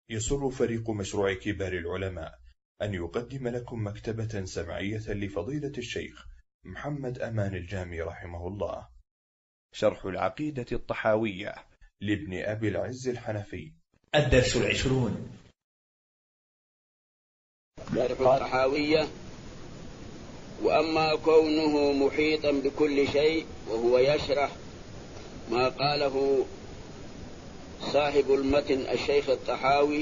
يسر فريق مشروع كبار العلماء أن يقدم لكم مكتبة سمعية لفضيلة الشيخ محمد أمان الجامي رحمه الله، شرح العقيدة الطحاوية لابن أبي العز الحنفي. الدرس 20. شرح الطحاوية. وأما كونه محيطا بكل شيء وهو يشرح ما قاله صاحب المتن الشيخ الطحاوي.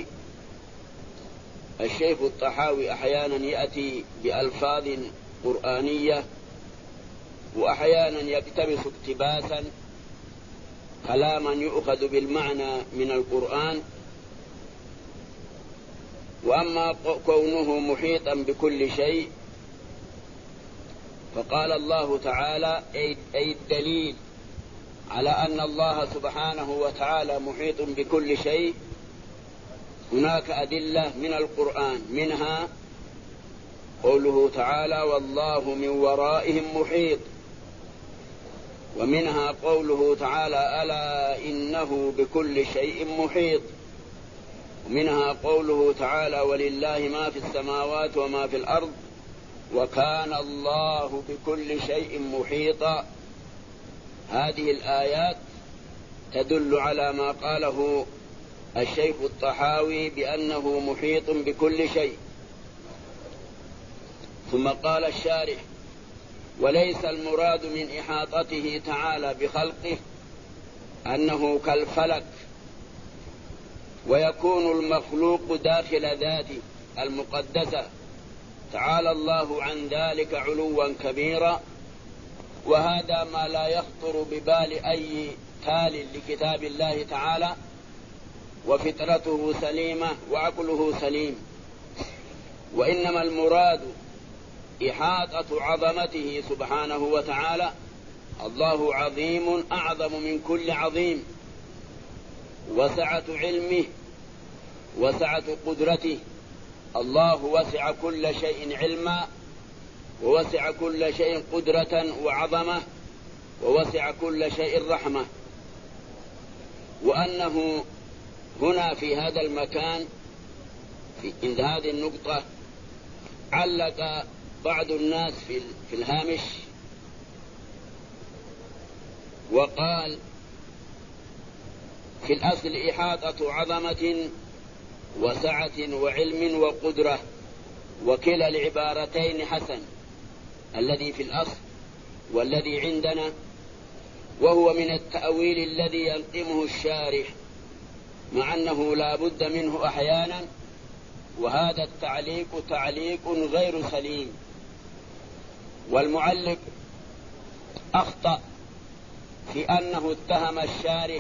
الشيخ الطحاوي أحيانا يأتي بألفاظ قرآنية وأحيانا يقتبس اقتباسا كلاما يؤخذ بالمعنى من القرآن. وأما كونه محيطا بكل شيء فقال الله تعالى أي الدليل على أن الله سبحانه وتعالى محيط بكل شيء. هناك أدلة من القرآن، منها قوله تعالى والله من ورائهم محيط، ومنها قوله تعالى ألا إنه بكل شيء محيط، ومنها قوله تعالى ولله ما في السماوات وما في الأرض وكان الله بكل شيء محيطا. هذه الآيات تدل على ما قاله الشيخ الطحاوي بأنه محيط بكل شيء. ثم قال الشارح وليس المراد من إحاطته تعالى بخلقه أنه كالفلك ويكون المخلوق داخل ذاته المقدسة، تعالى الله عن ذلك علوا كبيرا، وهذا ما لا يخطر ببال أي تال لكتاب الله تعالى وفطرته سليمة وعقله سليم. وإنما المراد إحاطة عظمته سبحانه وتعالى. الله عظيم أعظم من كل عظيم، وسعة علمه وسعة قدرته. الله وسع كل شيء علما، ووسع كل شيء قدرة وعظمة، ووسع كل شيء رحمة. وأنه هنا في هذا المكان عند هذه النقطة علق بعض الناس في الهامش وقال في الأصل إحاطة عظمة وسعة وعلم وقدرة، وكلا العبارتين حسن، الذي في الأصل والذي عندنا، وهو من التأويل الذي يلقمه الشارح مع أنه لا بد منه أحيانا، وهذا التعليق تعليق غير سليم. والمعلق أخطأ في أنه اتهم الشارح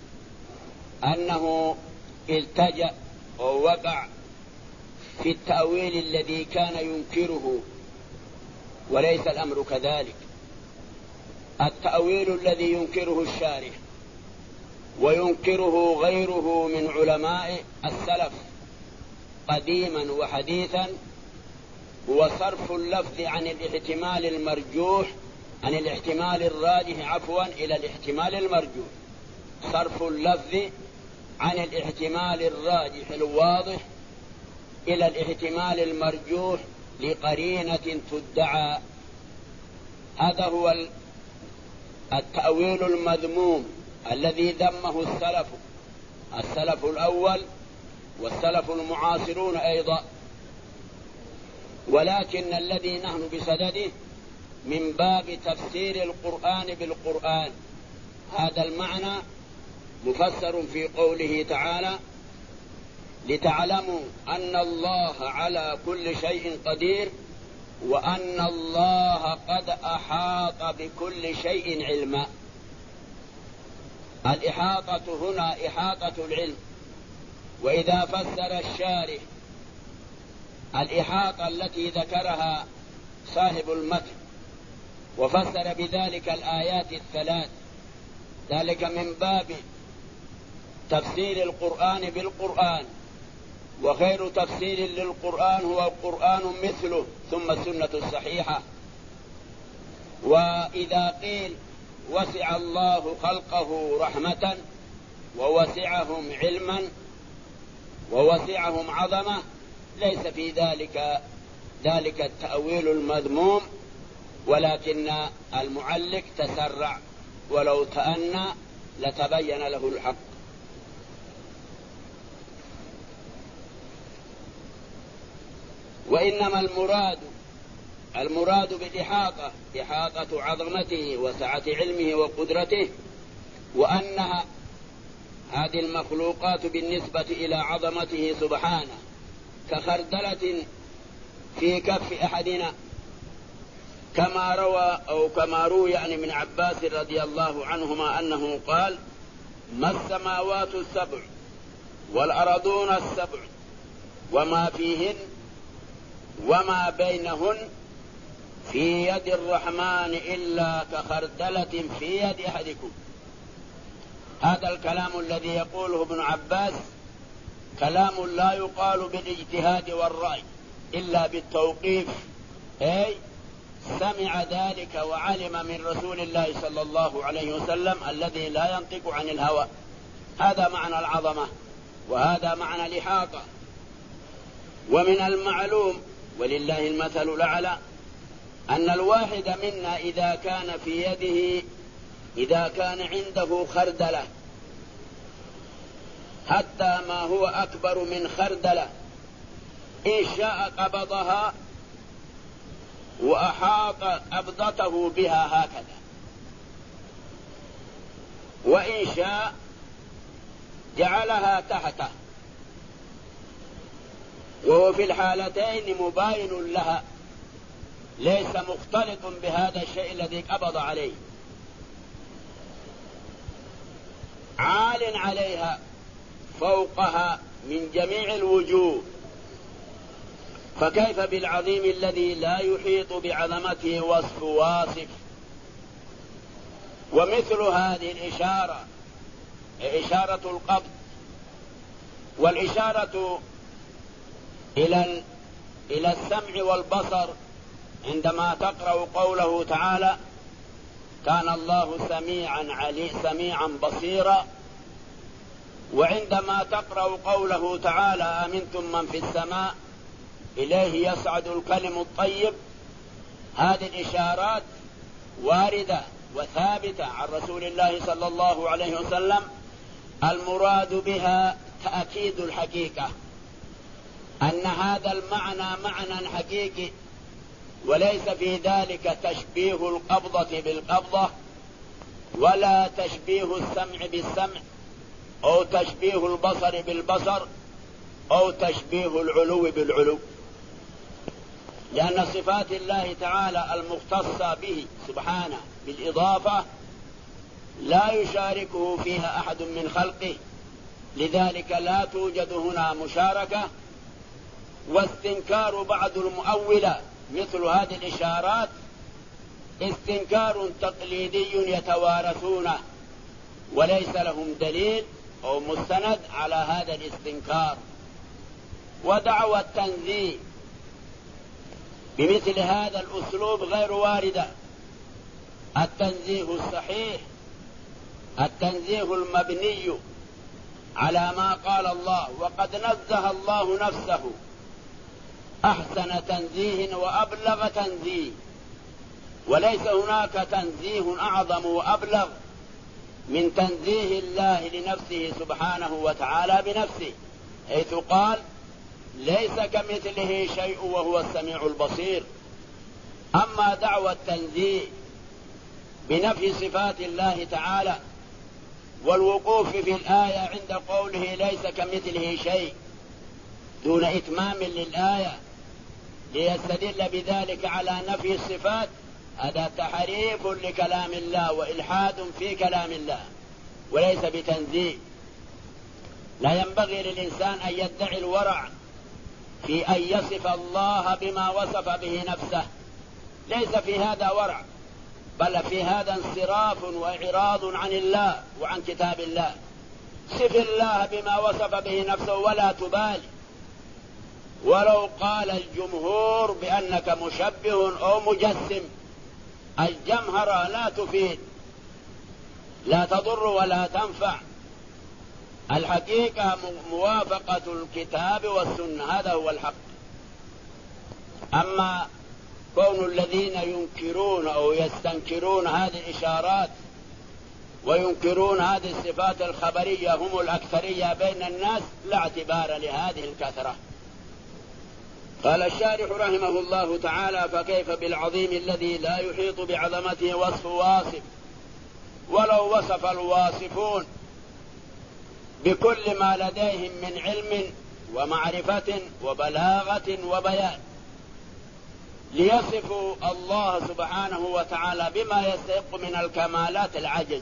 أنه التجأ ووقع في التأويل الذي كان ينكره، وليس الأمر كذلك. التأويل الذي ينكره الشارح وينكره غيره من علماء السلف قديما وحديثا هو صرف اللفظ عن الاحتمال المرجوح عن الاحتمال الراجح إلى الاحتمال المرجوح. صرف اللفظ عن الاحتمال الراجح الواضح إلى الاحتمال المرجوح لقرينة تدعى. هذا هو التأويل المذموم الذي ذمه السلف الأول والسلف المعاصرون أيضا. ولكن الذي نحن بصدده من باب تفسير القرآن بالقرآن. هذا المعنى مفسر في قوله تعالى لتعلموا أن الله على كل شيء قدير وأن الله قد أحاط بكل شيء علما. الإحاطة هنا إحاطة العلم. وإذا فسر الشارح الإحاطة التي ذكرها صاحب المتن وفسر بذلك الآيات الثلاث، ذلك من باب تفسير القرآن بالقرآن، وخير تفسير للقرآن هو القرآن مثله ثم السنة الصحيحة. وإذا قيل وسع الله خلقه رحمة ووسعهم علما ووسعهم عظمة، ليس في ذلك التأويل المذموم، ولكن المعلق تسرع، ولو تأنى لتبين له الحق. وإنما المراد بالإحاطة إحاطة عظمته وسعة علمه وقدرته، وأنها هذه المخلوقات بالنسبة إلى عظمته سبحانه كخردلة في كف أحدنا، كما روي يعني من عباس رضي الله عنهما أنه قال: ما السماوات السبع والأرضون السبع وما فيهن وما بينهن في يد الرحمن إلا كخردلة في يد أحدكم. هذا الكلام الذي يقوله ابن عباس كلام لا يقال بالاجتهاد والرأي إلا بالتوقيف، أي سمع ذلك وعلم من رسول الله صلى الله عليه وسلم الذي لا ينطق عن الهوى. هذا معنى العظمة، وهذا معنى الإحاطة. ومن المعلوم ولله المثل الأعلى أن الواحد منا إذا كان عنده خردلة حتى ما هو أكبر من خردلة، إن شاء قبضها وأحاط قبضته بها هكذا، وإن شاء جعلها تحته، وهو في الحالتين مباين لها، ليس مختلط بهذا الشيء الذي قبض عليه، عال عليها فوقها من جميع الوجوه. فكيف بالعظيم الذي لا يحيط بعظمته وصف واصف؟ ومثل هذه الإشارة إشارة القبض، والإشارة إلى السمع والبصر عندما تقرأ قوله تعالى: كان الله سميعا بصيرا. وعندما تقرأ قوله تعالى: أمنتم من في السماء إليه يصعد الكلم الطيب. هذه الإشارات واردة وثابتة عن رسول الله صلى الله عليه وسلم، المراد بها تأكيد الحقيقة، أن هذا المعنى معنى حقيقي، وليس في ذلك تشبيه القبضة بالقبضة، ولا تشبيه السمع بالسمع، أو تشبيه البصر بالبصر، أو تشبيه العلو بالعلو، لأن صفات الله تعالى المختصة به سبحانه بالإضافة لا يشاركه فيها أحد من خلقه، لذلك لا توجد هنا مشاركة. واستنكار بعض المؤولة مثل هذه الإشارات استنكار تقليدي يتوارثونه، وليس لهم دليل أو مستند على هذا الاستنكار. ودعوى التنزيه بمثل هذا الأسلوب غير واردة. التنزيه الصحيح التنزيه المبني على ما قال الله: وقد نزه الله نفسه أحسن تنزيه وأبلغ تنزيه. وليس هناك تنزيه أعظم وأبلغ من تنزيه الله لنفسه سبحانه وتعالى بنفسه، حيث قال: ليس كمثله شيء وهو السميع البصير. أما دعوى التنزيه بنفي صفات الله تعالى والوقوف في الآية عند قوله ليس كمثله شيء دون إتمام للآية ليستدل بذلك على نفي الصفات، هذا تحريف لكلام الله وإلحاد في كلام الله، وليس بتنزيه. لا ينبغي للإنسان أن يدعي الورع في أن يصف الله بما وصف به نفسه، ليس في هذا ورع، بل في هذا انصراف وإعراض عن الله وعن كتاب الله. صف الله بما وصف به نفسه ولا تبالي، ولو قال الجمهور بأنك مشبه أو مجسم، الجمهرة لا تفيد، لا تضر ولا تنفع. الحقيقة موافقة الكتاب والسنة، هذا هو الحق. أما كون الذين ينكرون أو يستنكرون هذه الإشارات وينكرون هذه الصفات الخبرية هم الأكثرية بين الناس، لا اعتبار لهذه الكثرة. قال الشارح رحمه الله تعالى: فكيف بالعظيم الذي لا يحيط بعظمته وصف واصف، ولو وصف الواصفون بكل ما لديهم من علم ومعرفة وبلاغة وبيان ليصفوا الله سبحانه وتعالى بما يستحق من الكمالات العجز.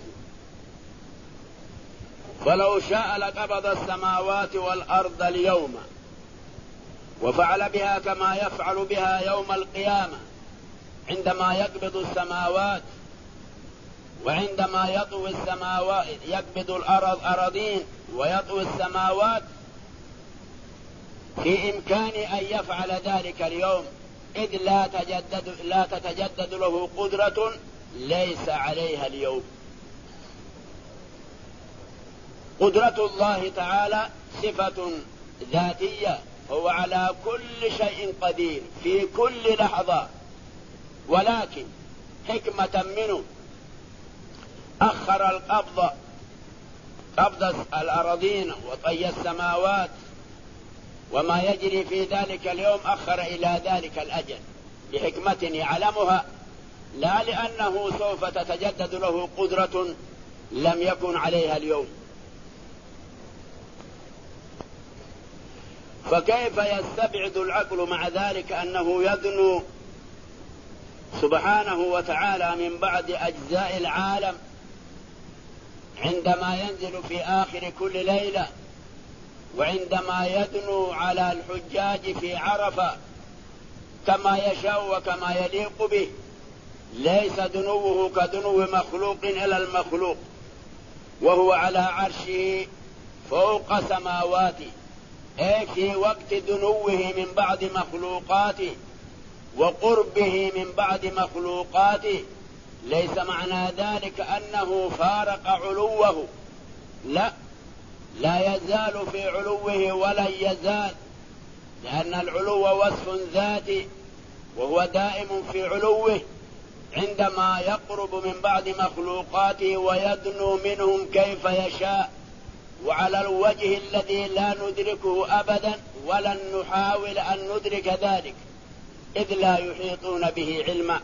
فلو شاء لقبض السماوات والأرض اليوم وفعل بها كما يفعل بها يوم القيامة عندما يقبض السماوات، وعندما يطوي السماوات يقبض الأرض أراضين ويطوي السماوات، في إمكان أن يفعل ذلك اليوم، إذ لا تتجدد له قدرة ليس عليها اليوم. قدرة الله تعالى صفة ذاتية، هو على كل شيء قدير في كل لحظة، ولكن حكمة منه أخر قبض الأراضين وطي السماوات وما يجري في ذلك اليوم، أخر إلى ذلك الأجل لحكمة يعلمها، لا لأنه سوف تتجدد له قدرة لم يكن عليها اليوم. فكيف يستبعد العقل مع ذلك أنه يدنو سبحانه وتعالى من بعد أجزاء العالم عندما ينزل في آخر كل ليلة، وعندما يدنو على الحجاج في عرفة كما يشاء وكما يليق به، ليس دنوه كدنو مخلوق إلى المخلوق، وهو على عرشه فوق سماواته، أي في وقت دنوه من بعد مخلوقاته وقربه من بعد مخلوقاته. ليس معنى ذلك أنه فارق علوه، لا يزال في علوه ولن يزال، لأن العلو وصف ذاتي وهو دائم في علوه. عندما يقرب من بعد مخلوقاته ويدنو منهم كيف يشاء وعلى الوجه الذي لا ندركه أبدا ولن نحاول أن ندرك ذلك، إذ لا يحيطون به علما.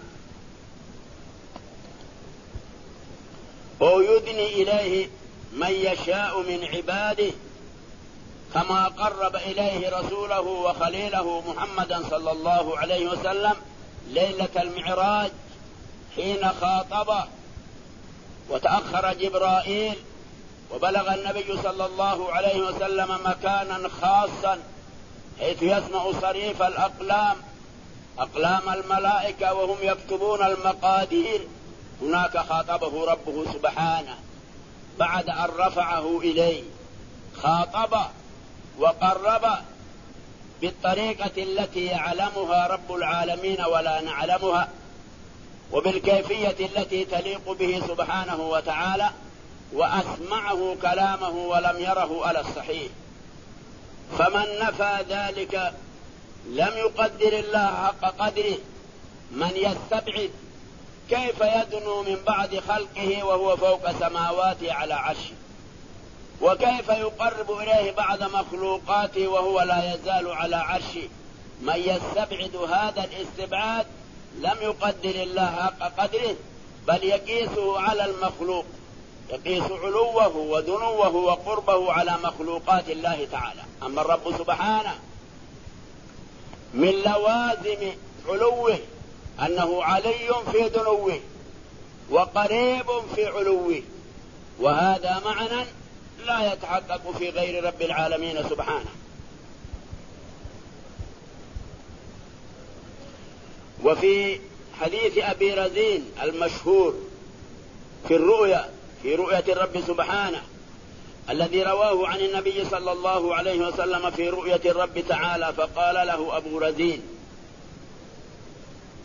ويدني إليه من يشاء من عباده، كما قرب إليه رسوله وخليله محمدا صلى الله عليه وسلم ليلة المعراج حين خاطبه وتأخر جبرائيل وبلغ النبي صلى الله عليه وسلم مكانا خاصا حيث يسمع صريف الأقلام، أقلام الملائكة وهم يكتبون المقادير. هناك خاطبه ربه سبحانه بعد أن رفعه إليه، خاطب وقرب بالطريقة التي يعلمها رب العالمين ولا نعلمها، وبالكيفية التي تليق به سبحانه وتعالى، وأسمعه كلامه ولم يره على الصحيح. فمن نفى ذلك لم يقدر الله حق قدره. من يستبعد كيف يدنو من بعد خلقه وهو فوق سماواته على عرشه، وكيف يقرب إليه بعد مخلوقاته وهو لا يزال على عرشه. من يستبعد هذا الاستبعاد لم يقدر الله حق قدره، بل يقيسه على المخلوق، يقيس علوه ودنوه وقربه على مخلوقات الله تعالى. أما الرب سبحانه من لوازم علوه أنه علي في دنوه وقريب في علوه، وهذا معنى لا يتحقق في غير رب العالمين سبحانه. وفي حديث أبي رزين المشهور في رؤية الرب سبحانه الذي رواه عن النبي صلى الله عليه وسلم في رؤية الرب تعالى، فقال له أبو رزين: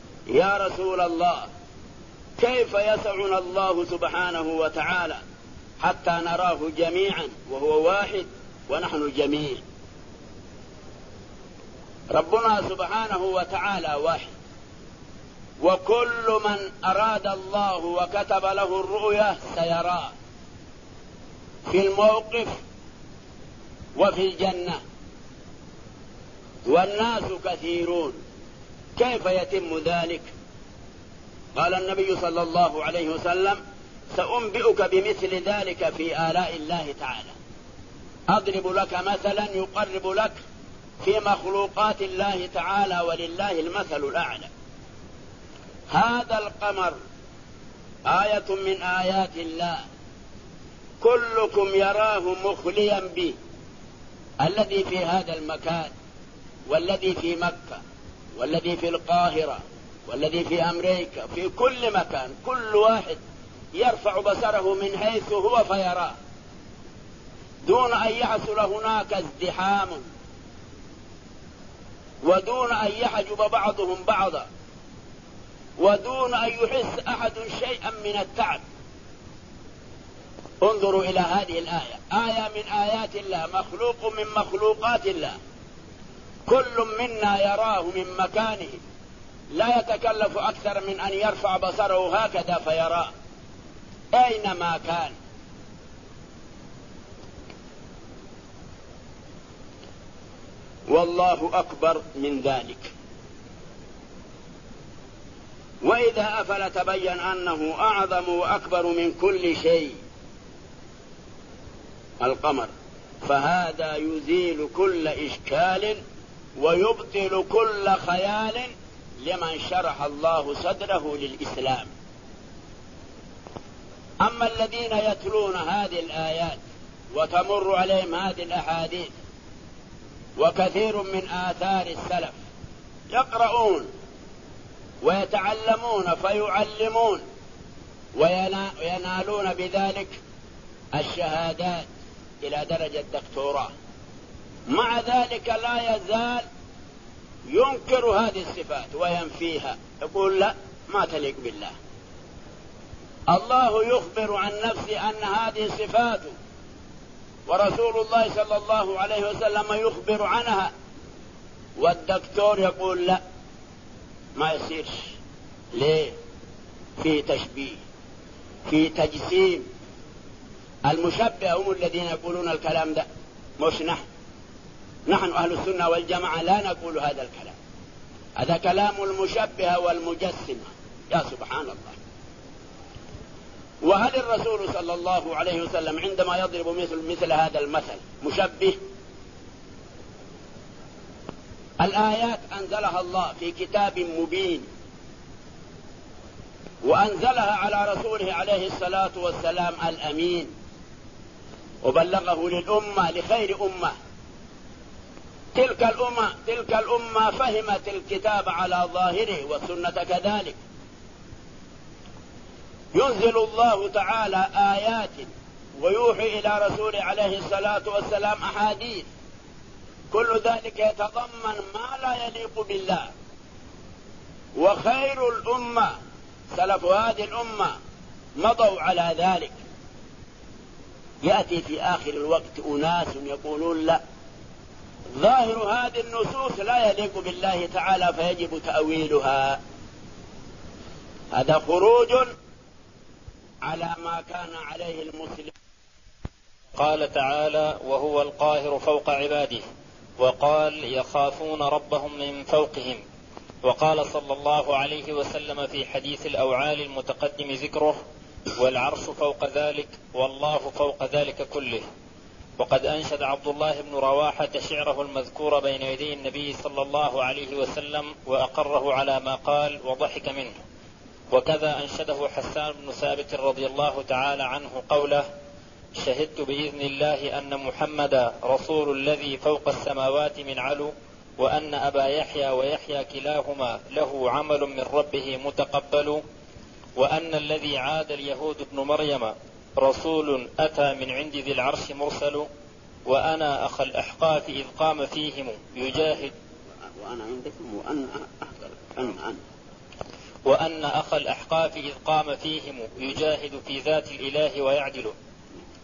يا رسول الله، كيف يسعنا الله سبحانه وتعالى حتى نراه جميعا وهو واحد ونحن جميع. ربنا سبحانه وتعالى واحد، وكل من أراد الله وكتب له الرؤية سيراه في الموقف وفي الجنة، والناس كثيرون، كيف يتم ذلك؟ قال النبي صلى الله عليه وسلم: سأنبئك بمثل ذلك في آلاء الله تعالى. أضرب لك مثلا يقرب لك في مخلوقات الله تعالى، ولله المثل الأعلى. هذا القمر آية من آيات الله، كلكم يراه مخليا به، الذي في هذا المكان والذي في مكة والذي في القاهرة والذي في أمريكا، في كل مكان، كل واحد يرفع بصره من حيث هو فيراه، دون أن يحصل هناك ازدحام، ودون أن يحجب بعضهم بعضا، ودون أن يحس أحد شيئا من التعب. انظروا إلى هذه الآية، آية من آيات الله، مخلوق من مخلوقات الله، كل منا يراه من مكانه، لا يتكلف أكثر من أن يرفع بصره هكذا فيراه أينما كان. والله أكبر من ذلك. وإذا أفل تبين أنه أعظم وأكبر من كل شيء القمر، فهذا يزيل كل إشكال ويبطل كل خيال لمن شرح الله صدره للإسلام. أما الذين يتلون هذه الآيات وتمر عليهم هذه الأحاديث وكثير من آثار السلف، يقرؤون ويتعلمون فيعلمون وينالون بذلك الشهادات إلى درجة دكتوراه، مع ذلك لا يزال ينكر هذه الصفات وينفيها، يقول لا، ما تليق بالله. الله يخبر عن نفسه أن هذه صفاته، ورسول الله صلى الله عليه وسلم يخبر عنها، والدكتور يقول لا، ما يصيرش. ليه؟ في تشبيه، في تجسيم. المشبهة هم الذين يقولون الكلام ده، مش نحن أهل السنة والجماعة لا نقول هذا الكلام، هذا كلام المشبهة والمجسمة، يا سبحان الله. وهل الرسول صلى الله عليه وسلم عندما يضرب مثل هذا المثل مشبه؟ الآيات أنزلها الله في كتاب مبين، وأنزلها على رسوله عليه الصلاة والسلام الأمين، وبلغه للأمة، لخير أمة. تلك الأمة فهمت الكتاب على ظاهره والسنة كذلك. ينزل الله تعالى آيات ويوحي إلى رسوله عليه الصلاة والسلام أحاديث، كل ذلك يتضمن ما لا يليق بالله. وخير الأمة سلف هذه الأمة مضوا على ذلك. يأتي في آخر الوقت أناس يقولون لا، ظاهر هذه النصوص لا يليق بالله تعالى فيجب تأويلها. هذا خروج على ما كان عليه المسلم. قال تعالى: وهو القاهر فوق عباده. وقال: يخافون ربهم من فوقهم. وقال صلى الله عليه وسلم في حديث الأوعال المتقدم ذكره: والعرش فوق ذلك، والله فوق ذلك كله. وقد أنشد عبد الله بن رواحة شعره المذكور بين يدي النبي صلى الله عليه وسلم، وأقره على ما قال وضحك منه. وكذا أنشده حسان بن ثابت رضي الله تعالى عنه قوله: شهدت بإذن الله أن محمدا رسول الذي فوق السماوات من علو، وأن أبا يحيى ويحيى كلاهما له عمل من ربه متقبل، وأن الذي عاد اليهود ابن مريم رسول أتى من عند ذي العرش مرسل، وأنا أخ الأحقاف إذ قام فيهم يجاهد، وأن أخ الأحقاف إذ قام فيهم يجاهد في ذات الإله ويعدل.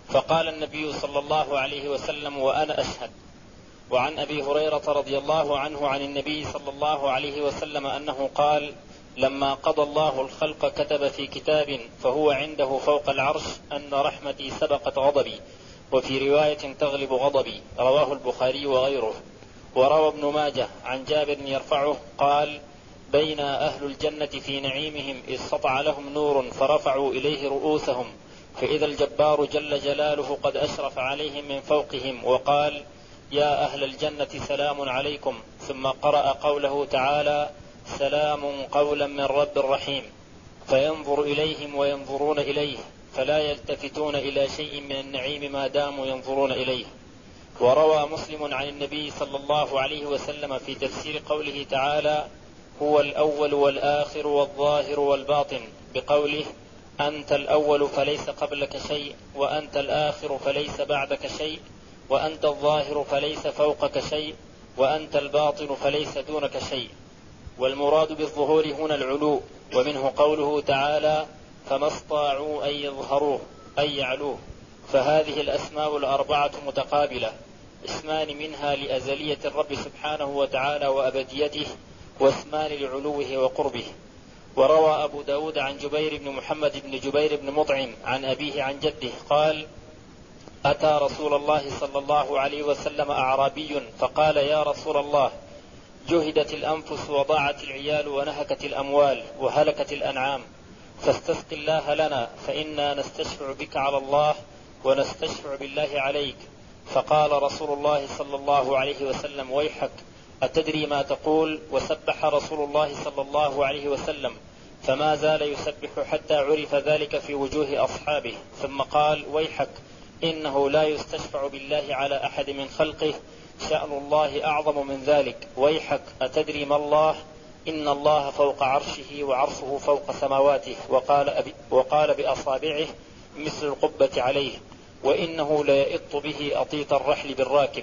فقال النبي صلى الله عليه وسلم وأنا أشهد. وعن أبي هريرة رضي الله عنه عن النبي صلى الله عليه وسلم أنه قال: لما قضى الله الخلق كتب في كتاب فهو عنده فوق العرش أن رحمتي سبقت غضبي، وفي رواية تغلب غضبي. رواه البخاري وغيره. وروى ابن ماجه عن جابر يرفعه قال: بين أهل الجنة في نعيمهم إذ سطع لهم نور فرفعوا إليه رؤوسهم، فإذا الجبار جل جلاله قد أشرف عليهم من فوقهم وقال: يا أهل الجنة سلام عليكم، ثم قرأ قوله تعالى: سلام قولا من رب رحيم، فينظر إليهم وينظرون إليه، فلا يلتفتون إلى شيء من النعيم ما داموا ينظرون إليه. وروى مسلم عن النبي صلى الله عليه وسلم في تفسير قوله تعالى: هو الأول والآخر والظاهر والباطن، بقوله: أنت الأول فليس قبلك شيء، وأنت الآخر فليس بعدك شيء، وأنت الظاهر فليس فوقك شيء، وأنت الباطن فليس دونك شيء. والمراد بالظهور هنا العلو، ومنه قوله تعالى: فما استطاعوا أن يظهروه أي يعلوه. فهذه الأسماء الأربعة متقابلة، اسمان منها لأزلية الرب سبحانه وتعالى وأبديته، واسمان لعلوه وقربه. وروى أبو داود عن جبير بن محمد بن جبير بن مطعم عن أبيه عن جده قال: أتى رسول الله صلى الله عليه وسلم أعرابي فقال: يا رسول الله، جهدت الأنفس وضاعت العيال ونهكت الأموال وهلكت الأنعام، فاستسق الله لنا فإنا نستشفع بك على الله ونستشفع بالله عليك. فقال رسول الله صلى الله عليه وسلم: ويحك، أتدري ما تقول؟ وسبح رسول الله صلى الله عليه وسلم، فما زال يسبح حتى عرف ذلك في وجوه أصحابه، ثم قال: ويحك، إنه لا يستشفع بالله على أحد من خلقه، شأن الله أعظم من ذلك. ويحك، أتدري ما الله؟ إن الله فوق عرشه وعرشه فوق سماواته، وقال بأصابعه مثل القبة عليه، وإنه ليئط به أطيط الرحل بالراكب.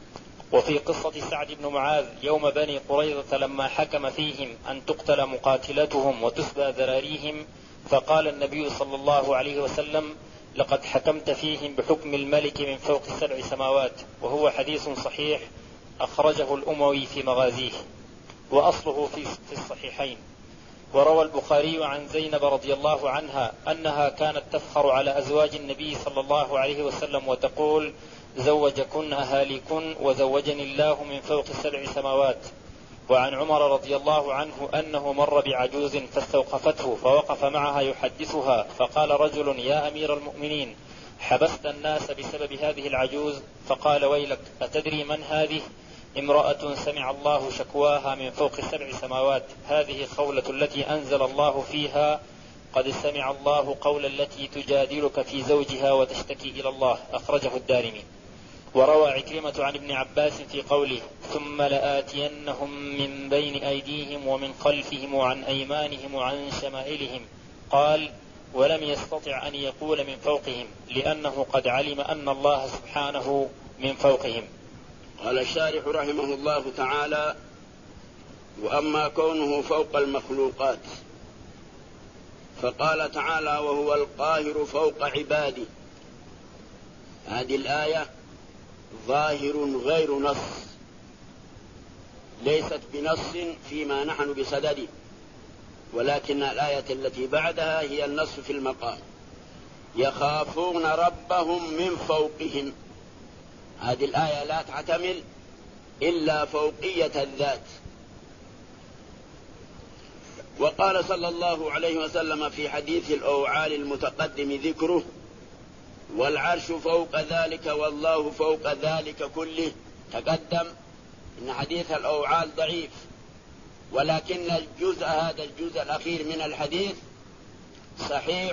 وفي قصة سعد بن معاذ يوم بني قريظة لما حكم فيهم أن تقتل مقاتلتهم وتسبى ذراريهم، فقال النبي صلى الله عليه وسلم: لقد حكمت فيهم بحكم الملك من فوق 7 سماوات. وهو حديث صحيح أخرجه الأموي في مغازيه، وأصله في الصحيحين. وروى البخاري عن زينب رضي الله عنها أنها كانت تفخر على أزواج النبي صلى الله عليه وسلم وتقول: زوجكن أهاليكن وزوجني الله من فوق 7 سماوات. وعن عمر رضي الله عنه أنه مر بعجوز فاستوقفته فوقف معها يحدثها، فقال رجل: يا أمير المؤمنين، حبست الناس بسبب هذه العجوز؟ فقال: ويلك، أتدري من هذه؟ امرأة سمع الله شكواها من فوق 7 سماوات، هذه خولة التي أنزل الله فيها: قد سمع الله قول التي تجادلك في زوجها وتشتكي إلى الله. أخرجه الدارمي. وروى عكرمة عن ابن عباس في قوله: ثم لآتينهم من بين أيديهم ومن خلفهم وعن أيمانهم وعن شمائلهم، قال: ولم يستطع أن يقول من فوقهم، لأنه قد علم أن الله سبحانه من فوقهم. قال الشارح رحمه الله تعالى: وأما كونه فوق المخلوقات، فقال تعالى: وهو القاهر فوق عباده. هذه الآية ظاهر غير نص، ليست بنص فيما نحن بصدده، ولكن الآية التي بعدها هي النص في المقام: يخافون ربهم من فوقهم. هذه الآية لا تعتمل إلا فوقية الذات. وقال صلى الله عليه وسلم في حديث الأوعال المتقدم ذكره: والعرش فوق ذلك والله فوق ذلك كله. تقدم إن حديث الأوعال ضعيف، ولكن هذا الجزء الأخير من الحديث صحيح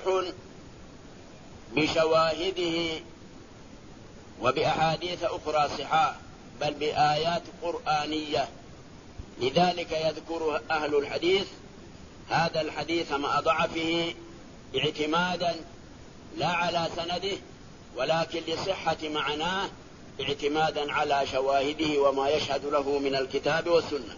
بشواهده وبأحاديث أخرى صحاح، بل بآيات قرآنية. لذلك يذكر أهل الحديث هذا الحديث مع ضعفه اعتمادا لا على سنده، ولكن لصحة معناه اعتمادا على شواهده وما يشهد له من الكتاب والسنة.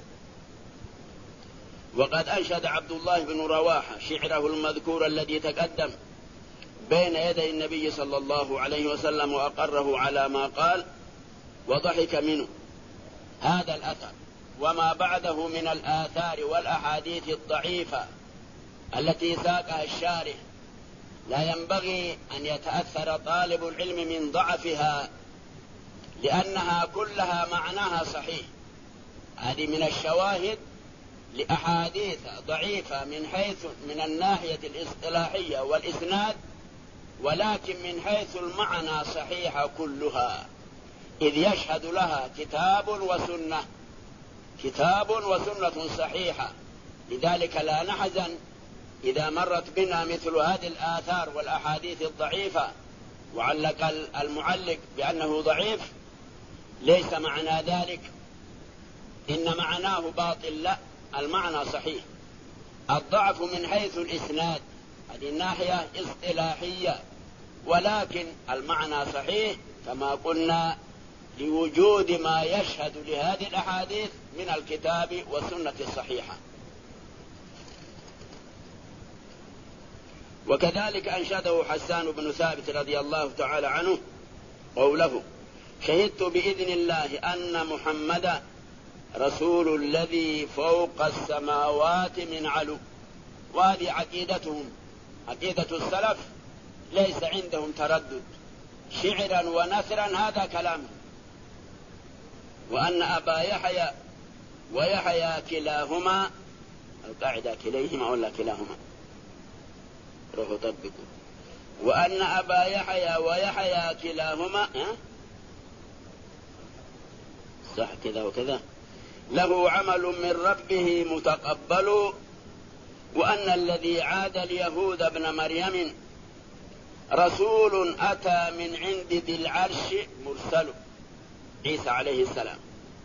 وقد أنشد عبد الله بن رواحة شعره المذكور الذي تقدم: بين يدي النبي صلى الله عليه وسلم وأقره على ما قال وضحك منه. هذا الأثر وما بعده من الآثار والأحاديث الضعيفة التي ساقها الشارح لا ينبغي أن يتأثر طالب العلم من ضعفها، لأنها كلها معناها صحيح. هذه من الشواهد لأحاديث ضعيفة من الناحية الاصطلاحية والإسناد، ولكن من حيث المعنى صحيحة كلها، إذ يشهد لها كتاب وسنة صحيحة. لذلك لا نحزن إذا مرت بنا مثل هذه الآثار والأحاديث الضعيفة وعلق المعلق بأنه ضعيف، ليس معنى ذلك إن معناه باطل، لا، المعنى صحيح. الضعف من حيث الإسناد، هذه الناحية اصطلاحية، ولكن المعنى صحيح كما قلنا لوجود ما يشهد لهذه الأحاديث من الكتاب والسنة الصحيحة. وكذلك أنشده حسان بن ثابت رضي الله تعالى عنه قوله: شهدت بإذن الله أن محمدا رسول الذي فوق السماوات من علو. وهذه عقيدتهم، عقيدة السلف، ليس عندهم تردد، شعرا ونثرا هذا كلامهم. وأن أبا يحيى ويحيى كلاهما، القاعدة كليهما ولا كلاهما، روحوا طبقوا. وأن أبا يحيى ويحيى كلاهما صح كذا وكذا له عمل من ربه متقبل. وأن الذي عاد اليهود ابن مريم رسول أتى من عند ذي العرش مرسل، عيسى عليه السلام.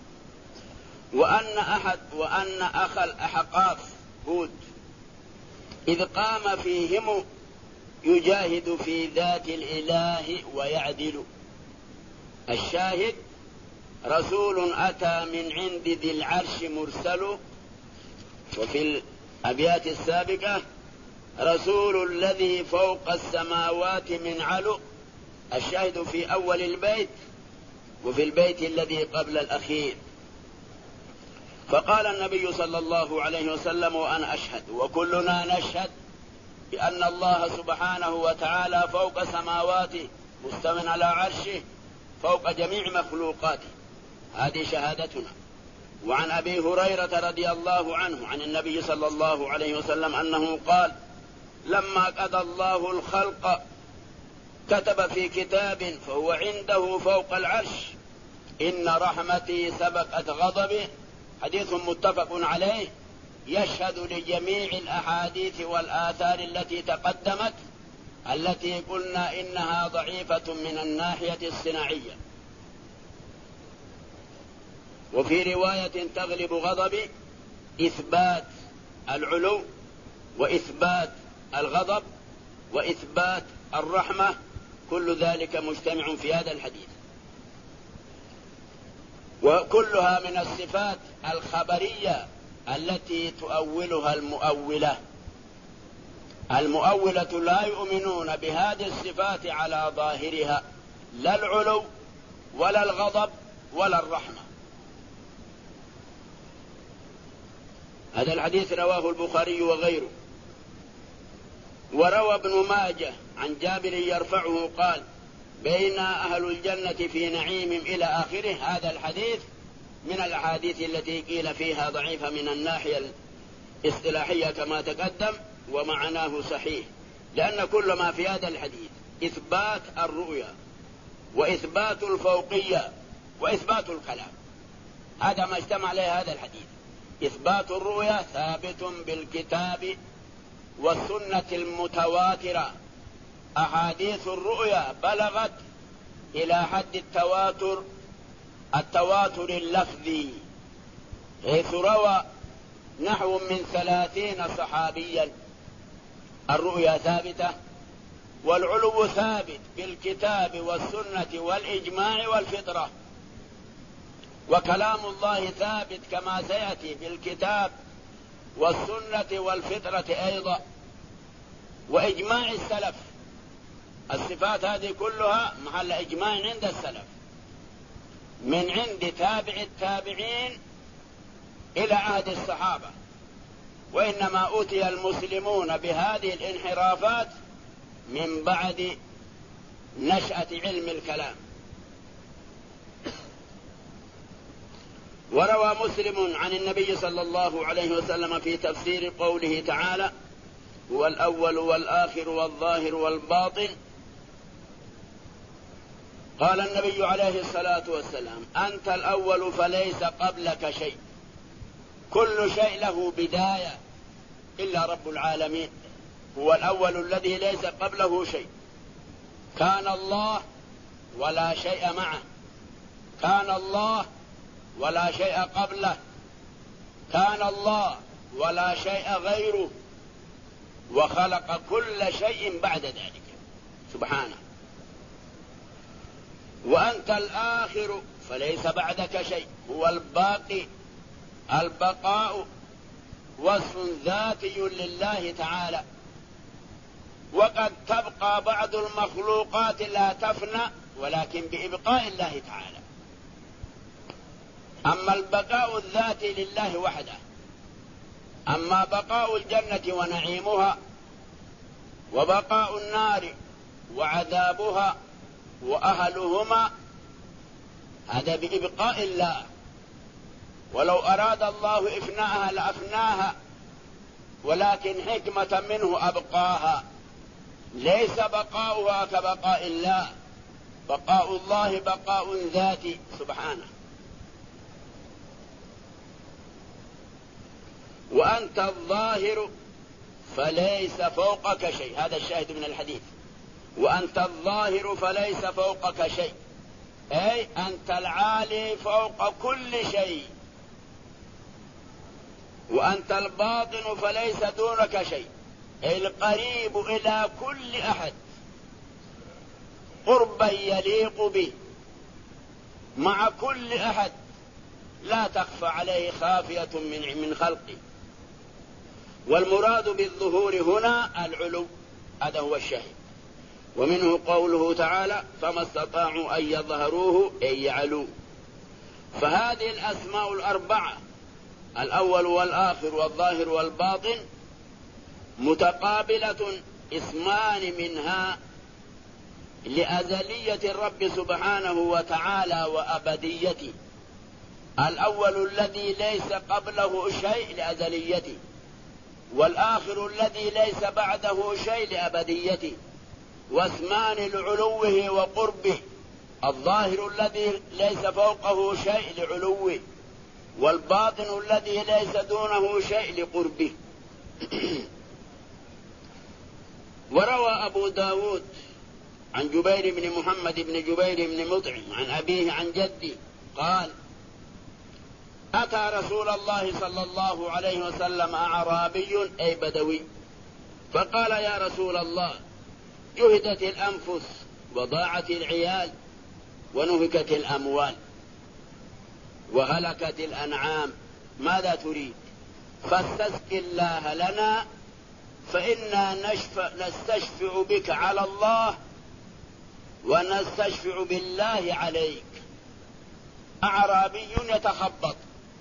وأن أخا الأحقاف هود إذ قام فيهم يجاهد في ذات الإله ويعدل. الشاهد: رسول أتى من عند ذي العرش مرسل. وفي الأبيات السابقة: رسول الذي فوق السماوات من علو. الشاهد في أول البيت وفي البيت الذي قبل الأخير. فقال النبي صلى الله عليه وسلم: وأنا أشهد وكلنا نشهد بأن الله سبحانه وتعالى فوق سماواته مستو على عرشه فوق جميع مخلوقاته. هذه شهادتنا. وعن أبي هريرة رضي الله عنه عن النبي صلى الله عليه وسلم أنه قال: لما قضى الله الخلق كتب في كتاب فهو عنده فوق العرش: إن رحمتي سبقت غضبي. حديث متفق عليه، يشهد لجميع الأحاديث والآثار التي تقدمت، التي قلنا إنها ضعيفة من الناحية الصناعية. وفي رواية تغلب غضبي إثبات العلو وإثبات الغضب وإثبات الرحمة، كل ذلك مجتمع في هذا الحديث. وكلها من الصفات الخبرية التي تؤولها المؤولة لا يؤمنون بهذه الصفات على ظاهرها، لا العلو ولا الغضب ولا الرحمة. هذا الحديث رواه البخاري وغيره. وروى ابن ماجه عن جابر يرفعه قال: بين أهل الجنة في نعيم إلى آخره. هذا الحديث من الأحاديث التي قيل فيها ضعيفة من الناحية الاصطلاحية كما تقدم، ومعناه صحيح، لأن كل ما في هذا الحديث إثبات الرؤيا وإثبات الفوقية وإثبات الكلام، هذا ما اجتمع عليه هذا الحديث. إثبات الرؤيا ثابت بالكتاب والسنة المتواترة. أحاديث الرؤيا بلغت إلى حد التواتر اللفظي، حيث روى نحو من 30 صحابيا. الرؤيا ثابتة، والعلو ثابت بالكتاب والسنة والإجماع والفطرة، وكلام الله ثابت كما سيأتي بالكتاب والسنة والفطرة أيضا، وإجماع السلف الصفات هذه كلها محل إجماع عند السلف من عند تابع التابعين إلى عهد الصحابة، وإنما أوتي المسلمون بهذه الانحرافات من بعد نشأة علم الكلام. وروى مسلم عن النبي صلى الله عليه وسلم في تفسير قوله تعالى: هو الأول والآخر والظاهر والباطن، قال النبي عليه الصلاة والسلام: أنت الأول فليس قبلك شيء، كل شيء له بداية إلا رب العالمين، هو الأول الذي ليس قبله شيء، كان الله ولا شيء معه، كان الله ولا شيء قبله، كان الله ولا شيء غيره، وخلق كل شيء بعد ذلك سبحانه. وأنت الآخر فليس بعدك شيء، هو الباقي، البقاء وصف ذاتي لله تعالى، وقد تبقى بعض المخلوقات لا تفنى ولكن بإبقاء الله تعالى. أما البقاء الذاتي لله وحده، أما بقاء الجنة ونعيمها، وبقاء النار وعذابها وأهلهما، هذا بإبقاء الله، ولو أراد الله إفناءها لأفناها، ولكن حكمة منه أبقاها، ليس بقاؤها كبقاء الله، بقاء الله بقاء ذاتي سبحانه. وأنت الظاهر فليس فوقك شيء، هذا الشاهد من الحديث، وأنت الظاهر فليس فوقك شيء، أي أنت العالي فوق كل شيء. وأنت الباطن فليس دونك شيء، أي القريب إلى كل أحد قربا يليق به مع كل أحد، لا تخفى عليه خافية من خلقه. والمراد بالظهور هنا العلو، هذا هو الشاهد. ومنه قوله تعالى: فما استطاعوا أن يظهروه أي يعلوه. فهذه الأسماء الأربعة، الأول والآخر والظاهر والباطن، متقابلة، اسمان منها لأزلية الرب سبحانه وتعالى وأبديته. الأول الذي ليس قبله شيء لأزليته، والآخر الذي ليس بعده شيء لأبديته، واسمان لعلوه وقربه، الظاهر الذي ليس فوقه شيء لعلوه، والباطن الذي ليس دونه شيء لقربه. وروى أبو داود عن جبير بن محمد بن جبير بن مطعم عن أبيه عن جدي قال: أتى رسول الله صلى الله عليه وسلم أعرابي أي بدوي، فقال: يا رسول الله، جهدت الأنفس وضاعت العيال ونهكت الأموال وهلكت الأنعام، ماذا تريد؟ فاستسق الله لنا فإنا نستشفع بك على الله ونستشفع بالله عليك. أعرابي يتخبط،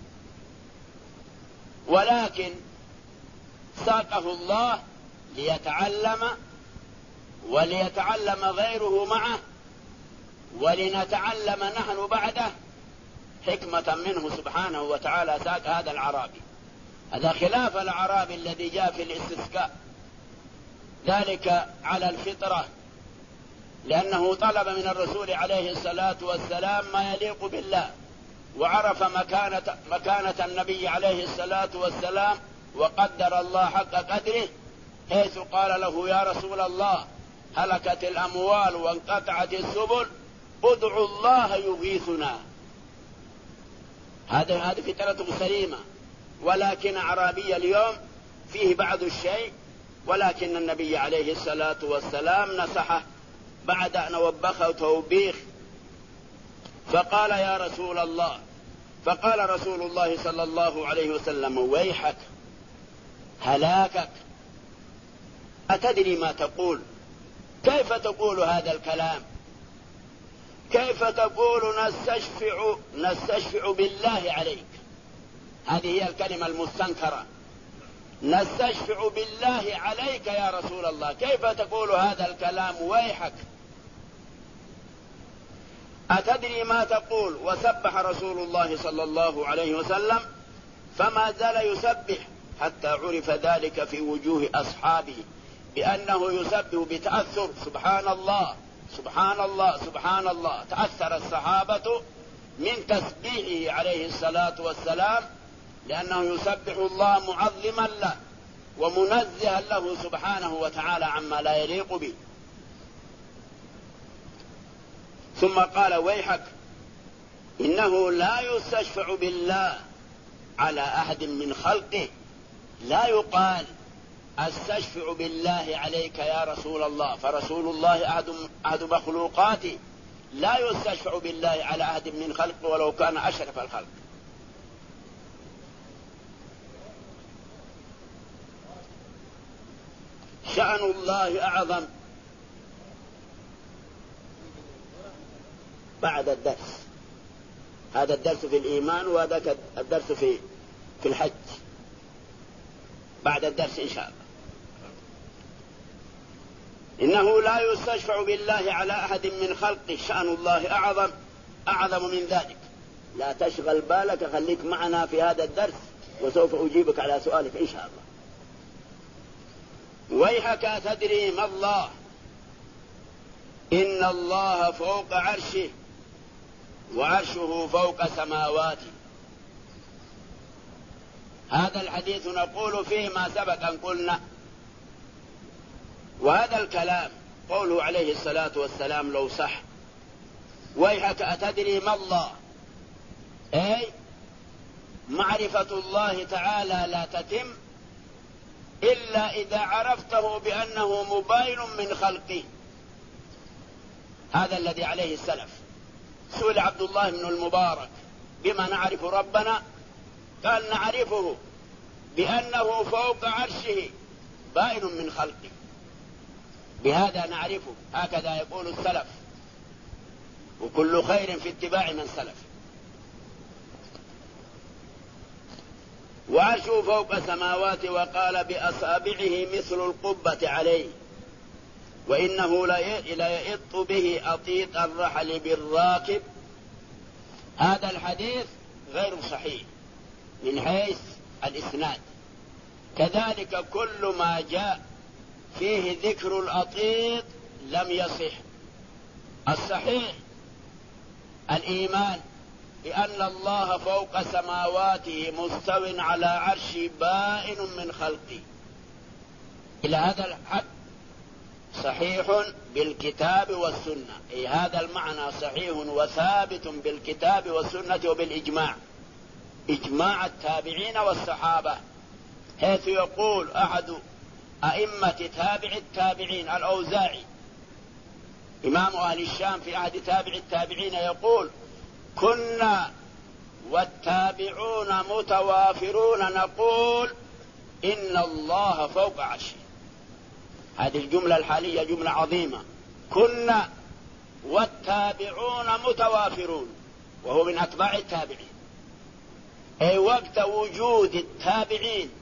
ولكن ساقه الله ليتعلم وليتعلم غيره معه ولنتعلم نحن بعده حكمة منه سبحانه وتعالى. ساق هذا العرابي، هذا خلاف العرابي الذي جاء في الاستسقاء، ذلك على الفطرة، لأنه طلب من الرسول عليه الصلاة والسلام ما يليق بالله، وعرف مكانة النبي عليه الصلاة والسلام، وقدر الله حق قدره، حيث قال له: يا رسول الله، هلكت الأموال وانقطعت السبل، ادعوا الله يغيثنا. هذه فطرته سليمة، ولكن أعرابي اليوم فيه بعض الشيء، ولكن النبي عليه الصلاة والسلام نصحه بعد أن وبخه توبيخ، فقال: يا رسول الله، فقال رسول الله صلى الله عليه وسلم: ويحك، هلاكك، أتدري ما تقول؟ كيف تقول هذا الكلام؟ كيف تقول نستشفع بالله عليك؟ هذه هي الكلمة المستنكرة، نستشفع بالله عليك يا رسول الله، كيف تقول هذا الكلام؟ ويحك، أتدري ما تقول؟ وسبح رسول الله صلى الله عليه وسلم فما زال يسبح حتى عرف ذلك في وجوه أصحابه بأنه يسبح بتأثر، سبحان الله سبحان الله سبحان الله. تأثر الصحابة من تسبيحه عليه الصلاة والسلام لأنه يسبح الله معظما له ومنزها له سبحانه وتعالى عما لا يليق به. ثم قال ويحك إنه لا يستشفع بالله على أحد من خلقه، لا يقال استشفع بالله عليك يا رسول الله، فرسول الله أحد مخلوقاته، لا يستشفع بالله على أحد من خلقه ولو كان أشرف الخلق. شأن الله أعظم. بعد الدرس، هذا الدرس في الإيمان وهذا الدرس في الحج، بعد الدرس إن شاء الله. إنه لا يستشفع بالله على أحد من خلقه، شأن الله أعظم من ذلك. لا تشغل بالك، خليك معنا في هذا الدرس وسوف أجيبك على سؤالك إن شاء الله. ويحك تدري ما الله؟ إن الله فوق عرشه وعرشه فوق سماواته. هذا الحديث نقول فيه ما سبق أن قلنا، وهذا الكلام قوله عليه الصلاة والسلام لو صح. ويحك أتدري ما الله؟ أي معرفة الله تعالى لا تتم إلا إذا عرفته بأنه مباين من خلقه. هذا الذي عليه السلف. سئل عبد الله بن المبارك بما نعرف ربنا؟ قال نعرفه بأنه فوق عرشه بائن من خلقه، بهذا نعرفه. هكذا يقول السلف، وكل خير في اتباع من سلف. وعرشه فوق سماواته، وقال بأصابعه مثل القبة عليه، وإنه ليئط به أطيط الرحل بالراكب. هذا الحديث غير صحيح من حيث الإسناد. كذلك كل ما جاء فيه ذكر الأطيط لم يصح. الصحيح الإيمان بأن الله فوق سماواته مستو على عرش بائن من خلقه، إلى هذا الحد صحيح بالكتاب والسنة. أي هذا المعنى صحيح وثابت بالكتاب والسنة وبالإجماع، إجماع التابعين والصحابة، حيث يقول أحد أئمة تابع التابعين الأوزاعي إمام أهل الشام في عهد تابع التابعين يقول كنا والتابعون متوافرون نقول إن الله فوق عرشه. هذه الجملة الحالية جملة عظيمة. كنا والتابعون متوافرون، وهو من أتباع التابعين، أي وقت وجود التابعين.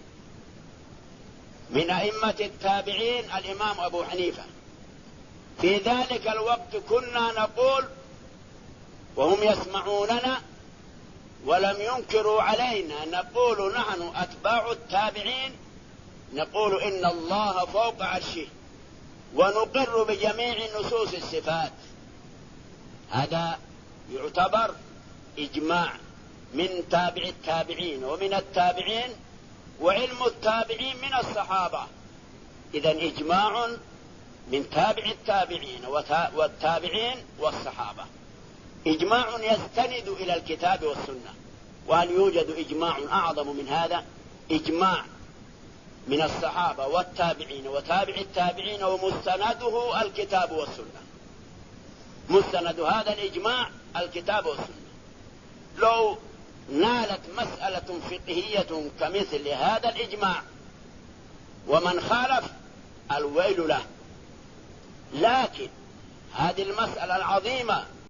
من أئمة التابعين الإمام أبو حنيفة، في ذلك الوقت كنا نقول وهم يسمعوننا ولم ينكروا علينا، نقول نحن أتباع التابعين نقول إن الله فوق عرشه، ونقر بجميع نصوص الصفات. هذا يعتبر إجماع من تابع التابعين ومن التابعين، وعلم التابعين من الصحابة. إذن إجماع من تابع التابعين والتابعين والصحابة، إجماع يستند إلى الكتاب والسنة. وهل يوجد إجماع أعظم من هذا؟ إجماع من الصحابة والتابعين وتابع التابعين ومستنده الكتاب والسنة. مستند هذا الإجماع الكتاب والسنة. لو نالت مسألة فقهية كمثل هذا الإجماع ومن خالف الويل له. لكن هذه المسألة العظيمة